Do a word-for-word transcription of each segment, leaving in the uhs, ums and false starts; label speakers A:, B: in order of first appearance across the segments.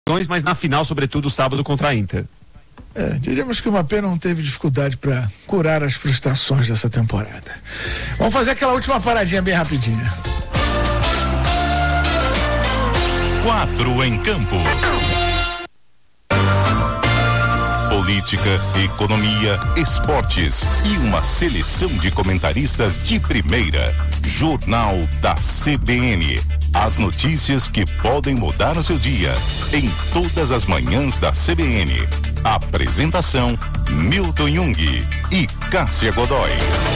A: mas na final, sobretudo, sábado contra a Inter.
B: É, diríamos que o Mapê não teve dificuldade para curar as frustrações dessa temporada. Vamos fazer aquela última paradinha bem rapidinha.
C: Quatro em campo. Política, economia, esportes e uma seleção de comentaristas de primeira. Jornal da C B N. As notícias que podem mudar o seu dia. Em todas as manhãs da C B N. Apresentação: Milton Jung e Cássia Godoy.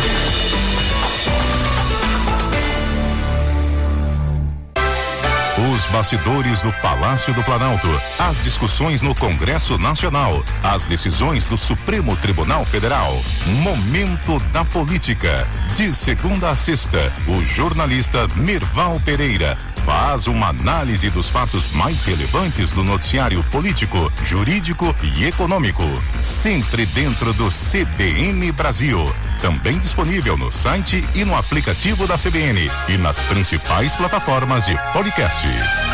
C: Os bastidores do Palácio do Planalto, as discussões no Congresso Nacional, as decisões do Supremo Tribunal Federal. Momento da Política. De segunda a sexta, o jornalista Mirval Pereira faz uma análise dos fatos mais relevantes do noticiário político, jurídico e econômico. Sempre dentro do C B N Brasil. Também disponível no site e no aplicativo da C B N e nas principais plataformas de podcasts.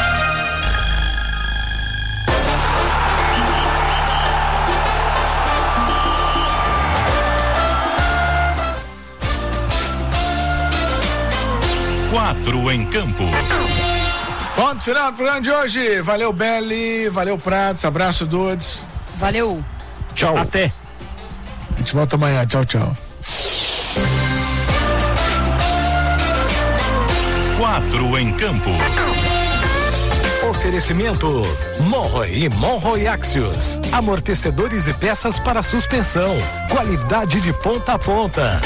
C: Quatro em campo.
B: Ponto final do programa de hoje. Valeu, Belly. Valeu, Pratos. Abraço, Dudes.
D: Valeu.
B: Tchau.
A: Até.
B: A gente volta amanhã. Tchau, tchau.
C: Quatro em campo.
E: Oferecimento Monroe e Monroe Axios. Amortecedores e peças para suspensão. Qualidade de ponta a ponta.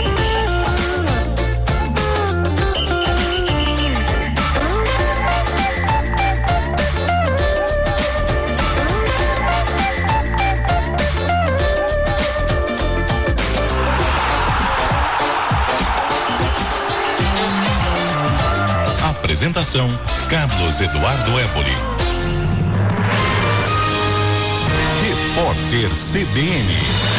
C: Apresentação: Carlos Eduardo Éboli. Repórter C B N.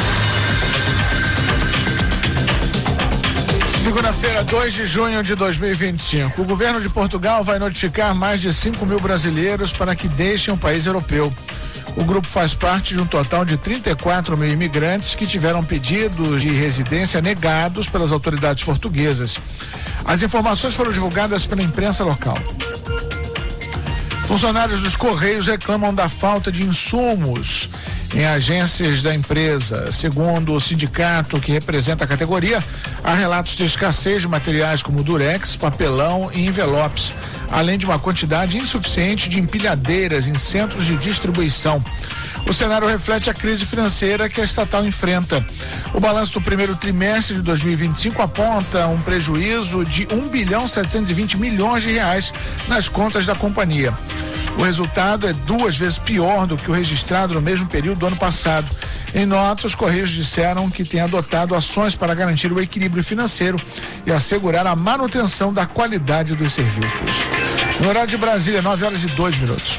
B: Segunda-feira, dois de junho de dois mil e vinte e cinco. O governo de Portugal vai notificar mais de cinco mil brasileiros para que deixem o país europeu. O grupo faz parte de um total de trinta e quatro mil imigrantes que tiveram pedidos de residência negados pelas autoridades portuguesas. As informações foram divulgadas pela imprensa local. Funcionários dos Correios reclamam da falta de insumos em agências da empresa. Segundo o sindicato que representa a categoria, há relatos de escassez de materiais como durex, papelão e envelopes, além de uma quantidade insuficiente de empilhadeiras em centros de distribuição. O cenário reflete a crise financeira que a estatal enfrenta. O balanço do primeiro trimestre de dois mil e vinte e cinco aponta um prejuízo de um bilhão setecentos e vinte milhões de reais nas contas da companhia. O resultado é duas vezes pior do que o registrado no mesmo período do ano passado. Em nota, os Correios disseram que têm adotado ações para garantir o equilíbrio financeiro e assegurar a manutenção da qualidade dos serviços. No horário de Brasília, nove horas e dois minutos.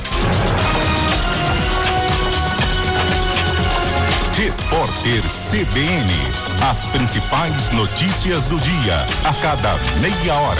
C: Repórter C B N. As principais notícias do dia, a cada meia hora.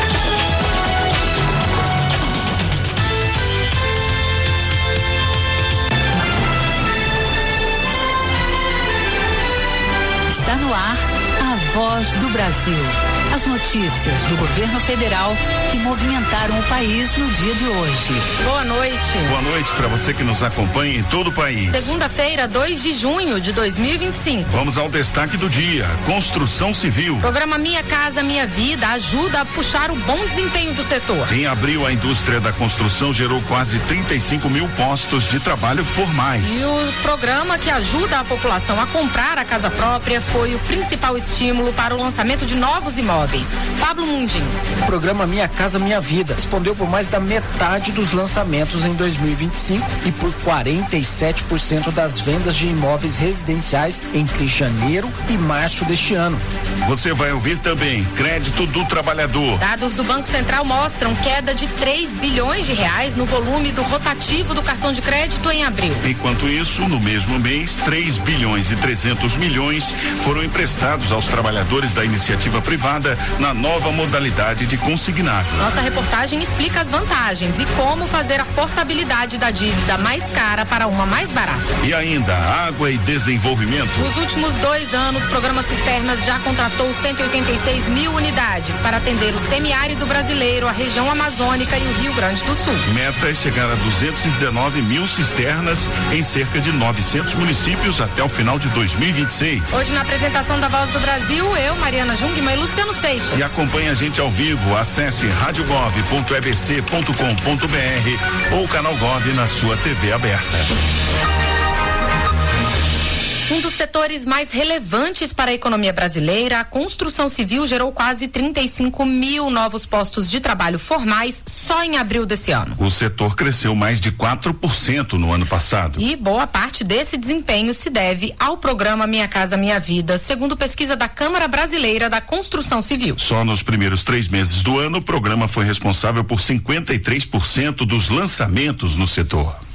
F: Está no ar a Voz do Brasil. As notícias do governo federal que movimentaram o país no dia de hoje.
D: Boa noite.
G: Boa noite para você que nos acompanha em todo o país.
D: Segunda-feira, dois de junho de dois mil e vinte e cinco.
G: Vamos ao destaque do dia: construção civil.
D: Programa Minha Casa Minha Vida ajuda a puxar o bom desempenho do setor.
G: Em abril, a indústria da construção gerou quase trinta e cinco mil postos de trabalho formais.
D: E o programa que ajuda a população a comprar a casa própria foi o principal estímulo para o lançamento de novos imóveis. Pablo Mundim.
H: O programa Minha Casa Minha Vida respondeu por mais da metade dos lançamentos em dois mil e vinte e cinco e por quarenta e sete por cento das vendas de imóveis residenciais entre janeiro e março deste ano.
G: Você vai ouvir também crédito do trabalhador.
D: Dados do Banco Central mostram queda de três bilhões de reais no volume do rotativo do cartão de crédito em abril.
G: Enquanto isso, no mesmo mês, três bilhões e trezentos milhões foram emprestados aos trabalhadores da iniciativa privada renda na nova modalidade de consignado.
D: Nossa reportagem explica as vantagens e como fazer a portabilidade da dívida mais cara para uma mais barata.
G: E ainda água e desenvolvimento.
D: Nos últimos dois anos, o programa Cisternas já contratou cento e oitenta e seis mil unidades para atender o semiárido brasileiro, a região amazônica e o Rio Grande do Sul.
G: Meta é chegar a duzentos e dezenove mil cisternas em cerca de novecentos municípios até o final de dois mil e vinte e seis.
D: Hoje, na apresentação da Voz do Brasil, eu, Mariana Jungmann e Luciano Seixas.
G: E acompanhe a gente ao vivo. Acesse rádio gov ponto e b c ponto com ponto b r ou o canal Gov na sua T V aberta.
D: Um dos setores mais relevantes para a economia brasileira, a construção civil gerou quase trinta e cinco mil novos postos de trabalho formais só em abril desse ano.
G: O setor cresceu mais de quatro por cento no ano passado.
D: E boa parte desse desempenho se deve ao programa Minha Casa Minha Vida, segundo pesquisa da Câmara Brasileira da Construção Civil.
G: Só nos primeiros três meses do ano, o programa foi responsável por cinquenta e três por cento dos lançamentos no setor.